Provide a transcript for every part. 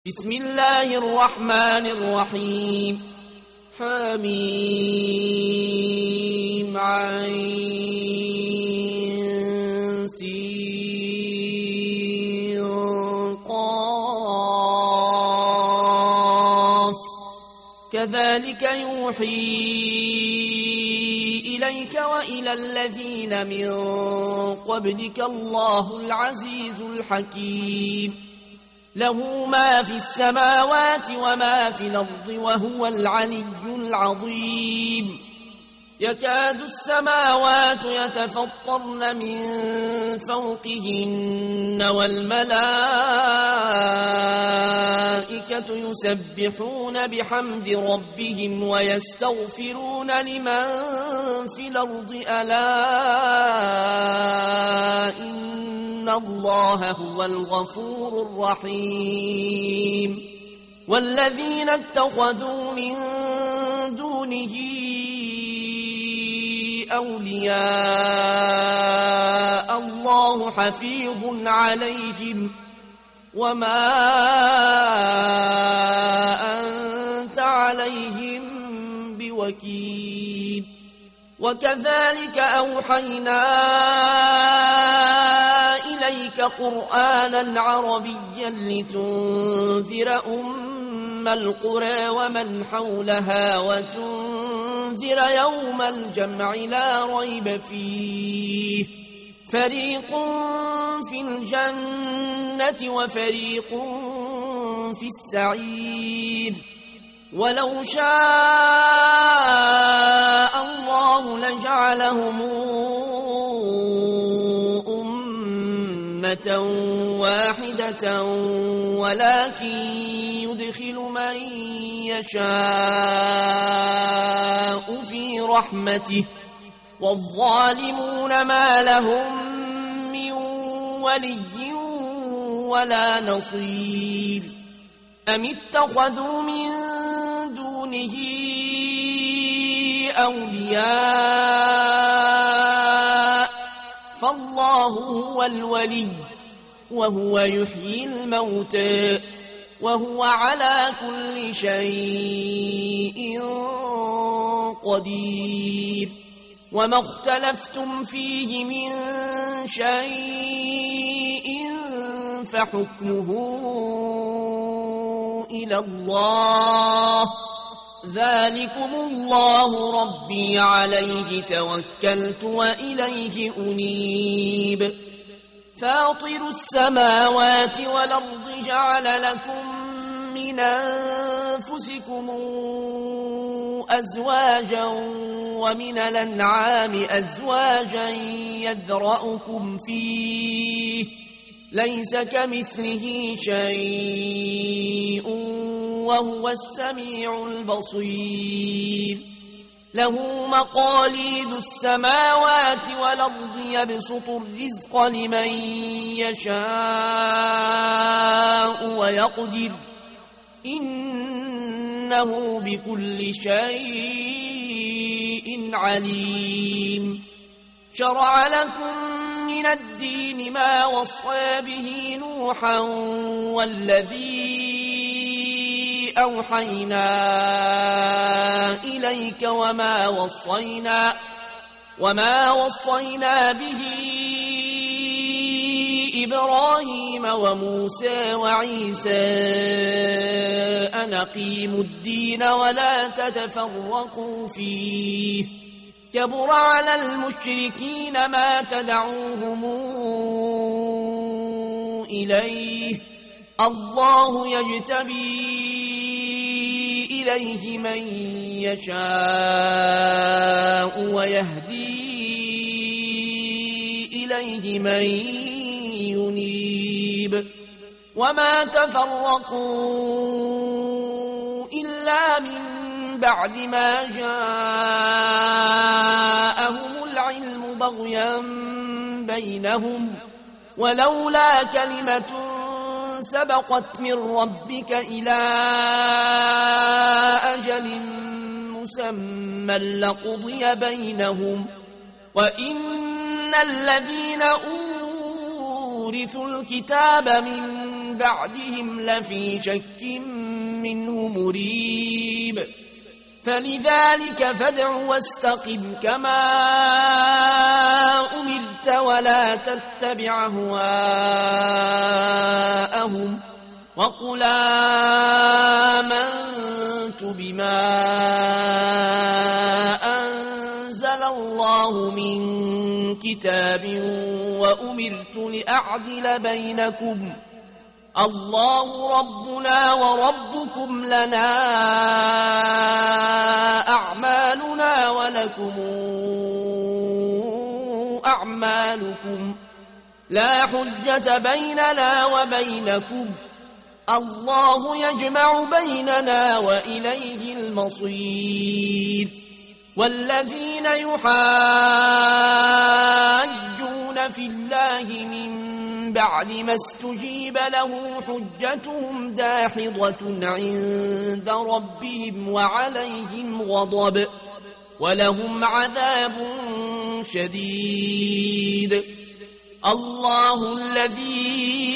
بسم الله الرحمن الرحيم حميم عين سين قاف كذلك يوحي إليك وإلى الذين من قبلك الله العزيز الحكيم له ما في السماوات وما في الأرض وهو العلي العظيم يكاد السماوات يتفطرن من فوقهن والملائكة يسبحون بحمد ربهم ويستغفرون لمن في الأرض ألا إن الله هو الغفور الرحيم والذين اتخذوا من دونه أولياء الله حفيظ عليهم وما أنت عليهم بوكيل وكذلك أوحينا إليك قرآنا عربيا لتنذر أم القرى ومن حولها وتنذر يوم الجمع لا ريب فيه فريق في الجنة وفريق في السعير ولو شاء الله لجعلهم أمة واحدة ولكن يدخل من يشاء في رحمته والظالمون ما لهم من ولي ولا نصير أم اتخذوا من دونه أولياء فالله هو الولي وهو يحيي الموتى وهو على كل شيء قدير وما اختلفتم فيه من شيء فحكمه إلى الله ذلكم الله ربي عليه توكلت وإليه أنيب فاطر السماوات والأرض جعل لكم من أنفسكم أزواجا ومن الأنعام أزواجا يذرأكم فيه ليس كمثله شيء وهو السميع البصير له مقاليد السماوات والأرض يبسط الرزق لمن يشاء ويقدر إنه بكل شيء عليم شرع لكم من الدين ما وصى به نوحا والذي أوحينا إليك وما وصينا به إبراهيم وموسى وعيسى أن أقيموا الدين ولا تتفرقوا فيه كبر على المشركين ما تدعوهم إليه الله يجتبي إليه من يشاء ويهدي إليه من ينيب وما تفرقوا إلا من بعد ما جاءهم العلم بغيا بينهم ولولا كلمة سبقت من ربك إلى أجل مسمى لقضي بينهم وإن الذين أورثوا الكتاب من بعدهم لفي شك منه مريب فلذلك فادع واستقم كما أمرت ولا تتبع أهواءهم وقل آمنت بما أنزل الله من كتاب وأمرت لأعدل بينكم الله ربنا وربكم لنا أعمالنا ولكم أعمالكم لا حجة بيننا وبينكم الله يجمع بيننا وإليه المصير والذين يحاجون في الله من بعد ما استجيب له حجتهم داحضة عند ربهم وعليهم غضب ولهم عذاب شديد الله الذي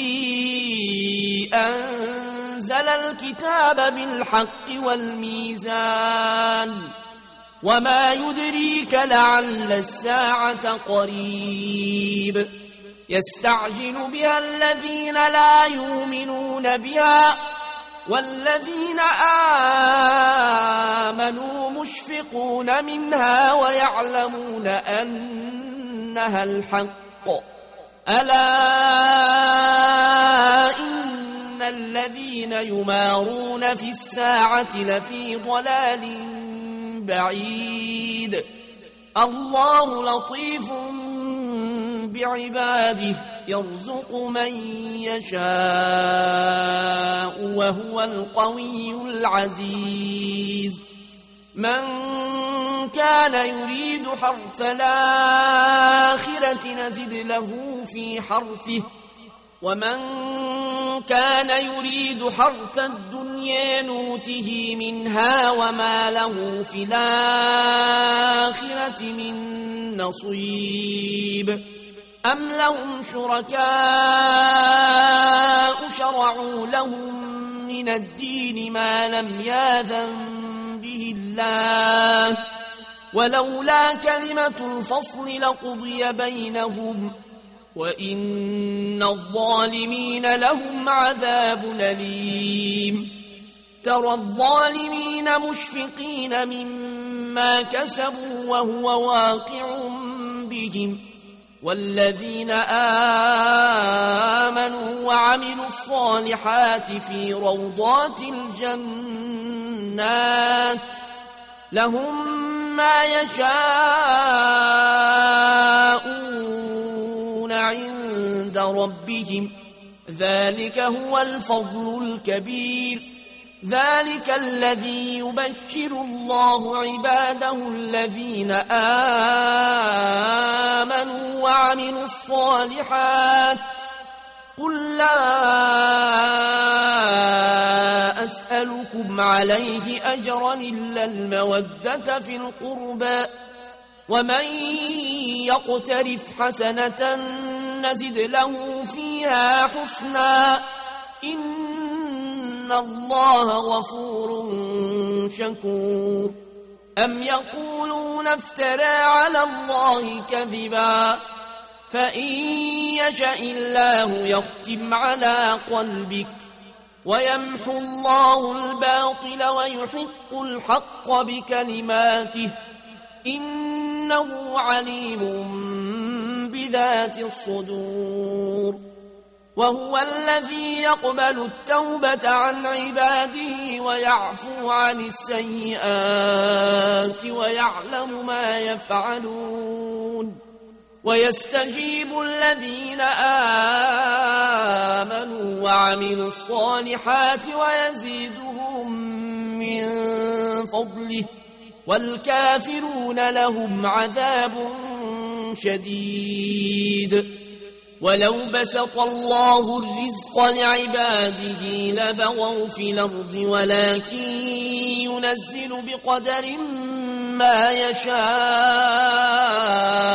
أنزل الكتاب بالحق والميزان وما يدريك لعل الساعة قريب يستعجل بها الذين لا يؤمنون بها والذين آمنوا مشفقون منها ويعلمون أنها الحق ألا إن الذين يمارون في الساعة لفي ضلال بعيد الله لطيف بعباده يرزق من يشاء وهو القوي العزيز من كان يريد حرث الآخرة نزد له في حرثه ومن كان يريد حرث الدنيا نوته منها وما له في الآخرة من نصيب أم لهم شركاء شرعوا لهم من الدين ما لم يأذن به الله ولولا كلمة الفصل لقضي بينهم وإن الظالمين لهم عذاب أليم ترى الظالمين مشفقين مما كسبوا وهو واقع بهم والذين آمنوا وعملوا الصالحات في روضات الجنات لهم ما يشاءون عند ربهم ذلك هو الفضل الكبير ذلك الذي يبشر الله عباده الذين آمنوا وعملوا الصالحات قل لا أسألكم عليه أجرا إلا المودة في القربى ومن يقترف حسنة نزد له فيها حسنا إن الله غفور شكور أم يقولون افترى على الله كذبا فإن يشاء الله يختم على قلبك ويمحو الله الباطل ويحق الحق بكلماته إنه عليم بذات الصدور وهو الذي يقبل التوبة عن عباده ويعفو عن السيئات ويعلم ما يفعلون ويستجيب الذين آمنوا وعملوا الصالحات ويزيدهم من فضله والكافرون لهم عذاب شديد ولو بسط الله الرزق لعباده لبغوا في الأرض ولكن ينزل بقدر ما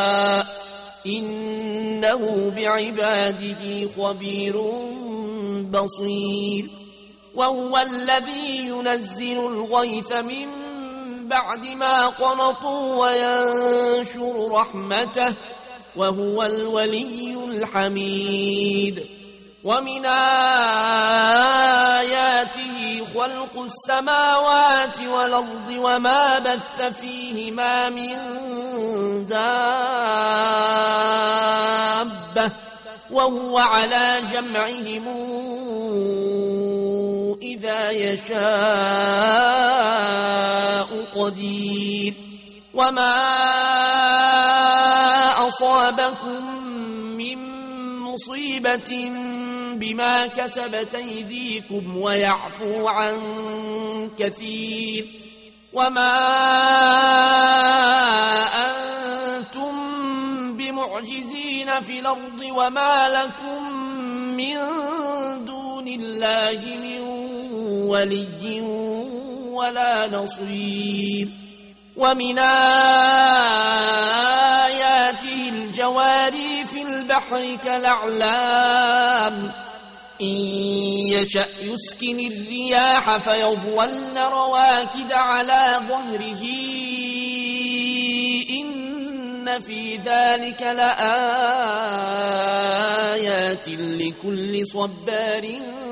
يشاء إنه بعباده خبير بصير وهو الذي ينزل الغيث من بعد ما قنطوا وينشر رحمته وهو الولي الحميد ومن آياته خلق السماوات والأرض وما بث فيهما من دابة وهو على جمعهم إذا يشاء قدير وما أصابكم من مصيبة بما كسبت أيديكم ويعفو عن كثير وما أنتم بمعجزين في الأرض وما لكم من دون الله من ولي ولا نصير ومن آياته الجواري في البحر كالأعلام إن يشأ يسكن الرياح فيظلن رواكد على ظهره إن في ذلك لآيات لكل صبار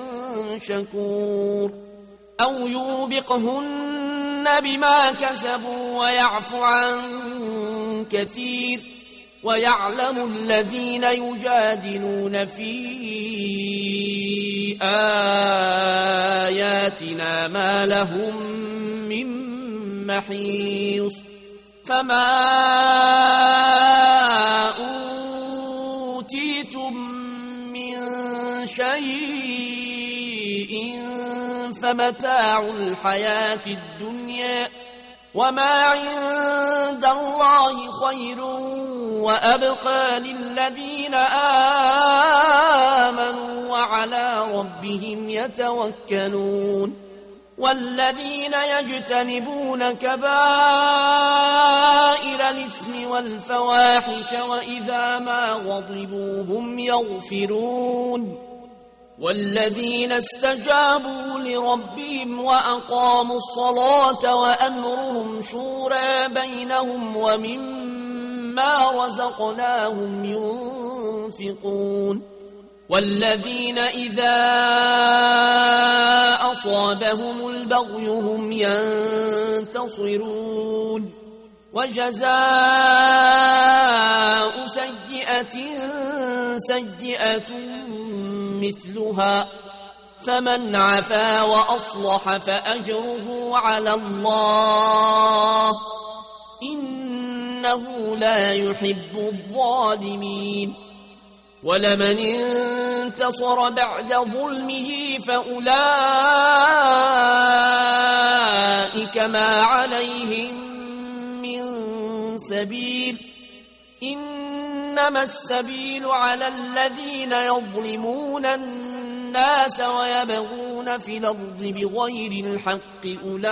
شكور أو يوبقهن بما كسبوا ويعفو عن كثير ويعلم الذين يجادلون في آياتنا ما لهم من محيص فما أوتيتم من شيء فمتاع الحياة الدنيا وما عند الله خير وأبقى للذين آمنوا وعلى ربهم يتوكلون والذين يجتنبون كبائر الإثم والفواحش وإذا ما غضبوا هم يغفرون والذين استجابوا لربهم وأقاموا الصلاة وأمرهم شورى بينهم ومما رزقناهم ينفقون والذين إذا أصابهم البغي هم ينتصرون وجزاء سيئة سيئة مثلها فمن عفا وأصلح فأجره على الله إنه لا يحب الظالمين ولمن انتصر بعد ظلمه فأولئك ما عليهم من سبيل إنما السبيل على الذين يظلمون الناس ويبغون في الأرض بغير الحق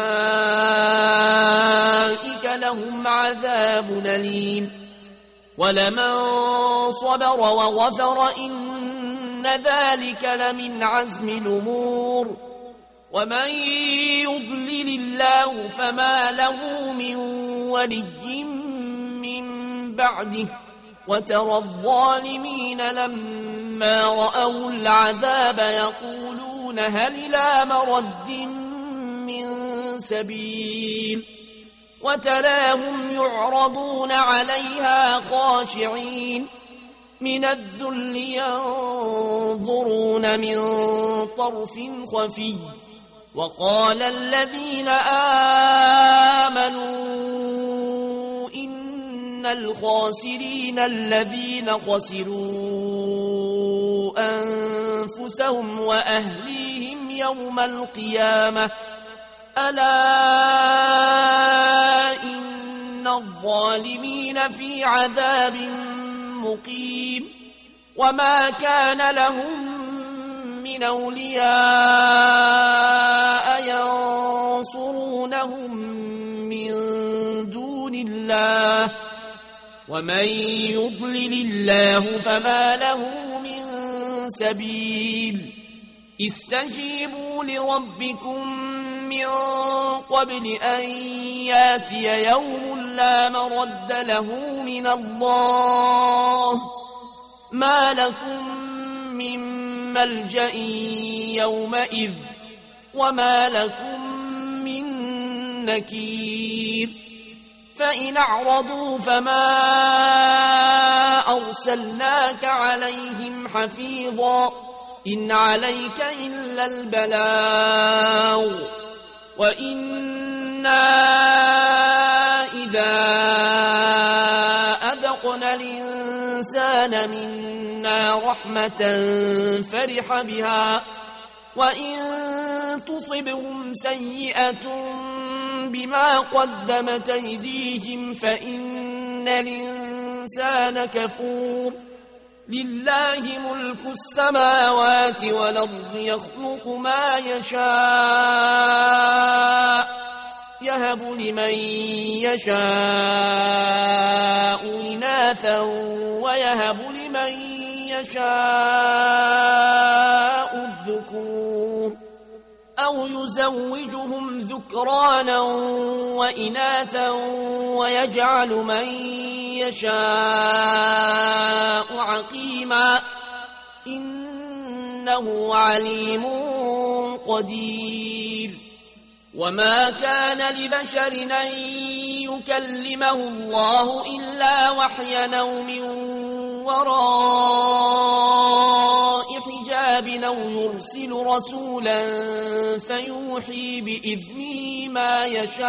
أولئك لهم عذاب أليم ولمن صبر وغفر إن ذلك لمن عزم الأمور ومن يضلل الله فما له من ولي من بعده وترى الظالمين لما رأوا العذاب يقولون هل إلى مرد من سبيل وتراهم يعرضون عليها خاشعين من الذل ينظرون من طرف خفي وقال الذين آمنوا إن الخاسرين الذين خسروا أنفسهم وأهليهم يوم القيامة ألا إن الظالمين في عذاب مقيم وما كان لهم من أولياء ينصرونهم من دون الله ومن يضلل الله فما له من سبيل استجيبوا لربكم من قبل أن ياتي يوم لا مرد له من الله ما لكم من ملجأ يومئذ وما لكم من نكير فإن أعرضوا فما أرسلناك عليهم حفيظا إن عليك إلا البلاغ وإنا إذا أذقنا الإنسان منا رحمة فرح بها وإن تصبهم سيئة بما قدمت أيديهم فإن الإنسان كفور لله ملك السماوات والأرض يخلق ما يشاء يهب لمن يشاء إناثا ويهب لمن يشاء الذكور أو يزوجهم ذكرانا وإناثا ويجعل من يشاء عقيما إنه عليم قدير وما كان لبشر أن يكلمه الله إلا وحيا أو من وراء حجاب أو يرسل رسولا فيوحي بإذنه ما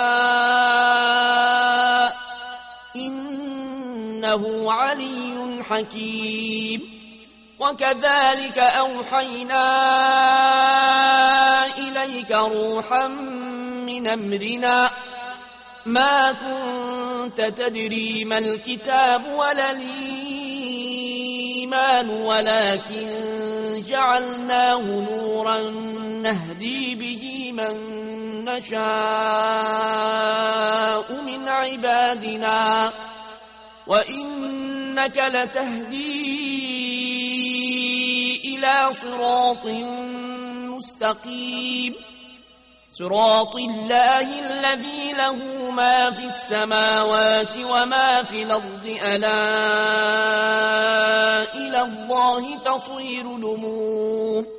يشاء إنه علي حكيم وكذلك أوحينا إليك روحا من أمرنا ما كنت تدري ما الكتاب ولا الإيمان ولكن جعلناه نورا نهدي به من نشاء من عبادنا وإنك لتهدي إلى صراط مستقيم صراط الله الذي له ما في السماوات وما في الأرض ألا إلى الله تصير الأمور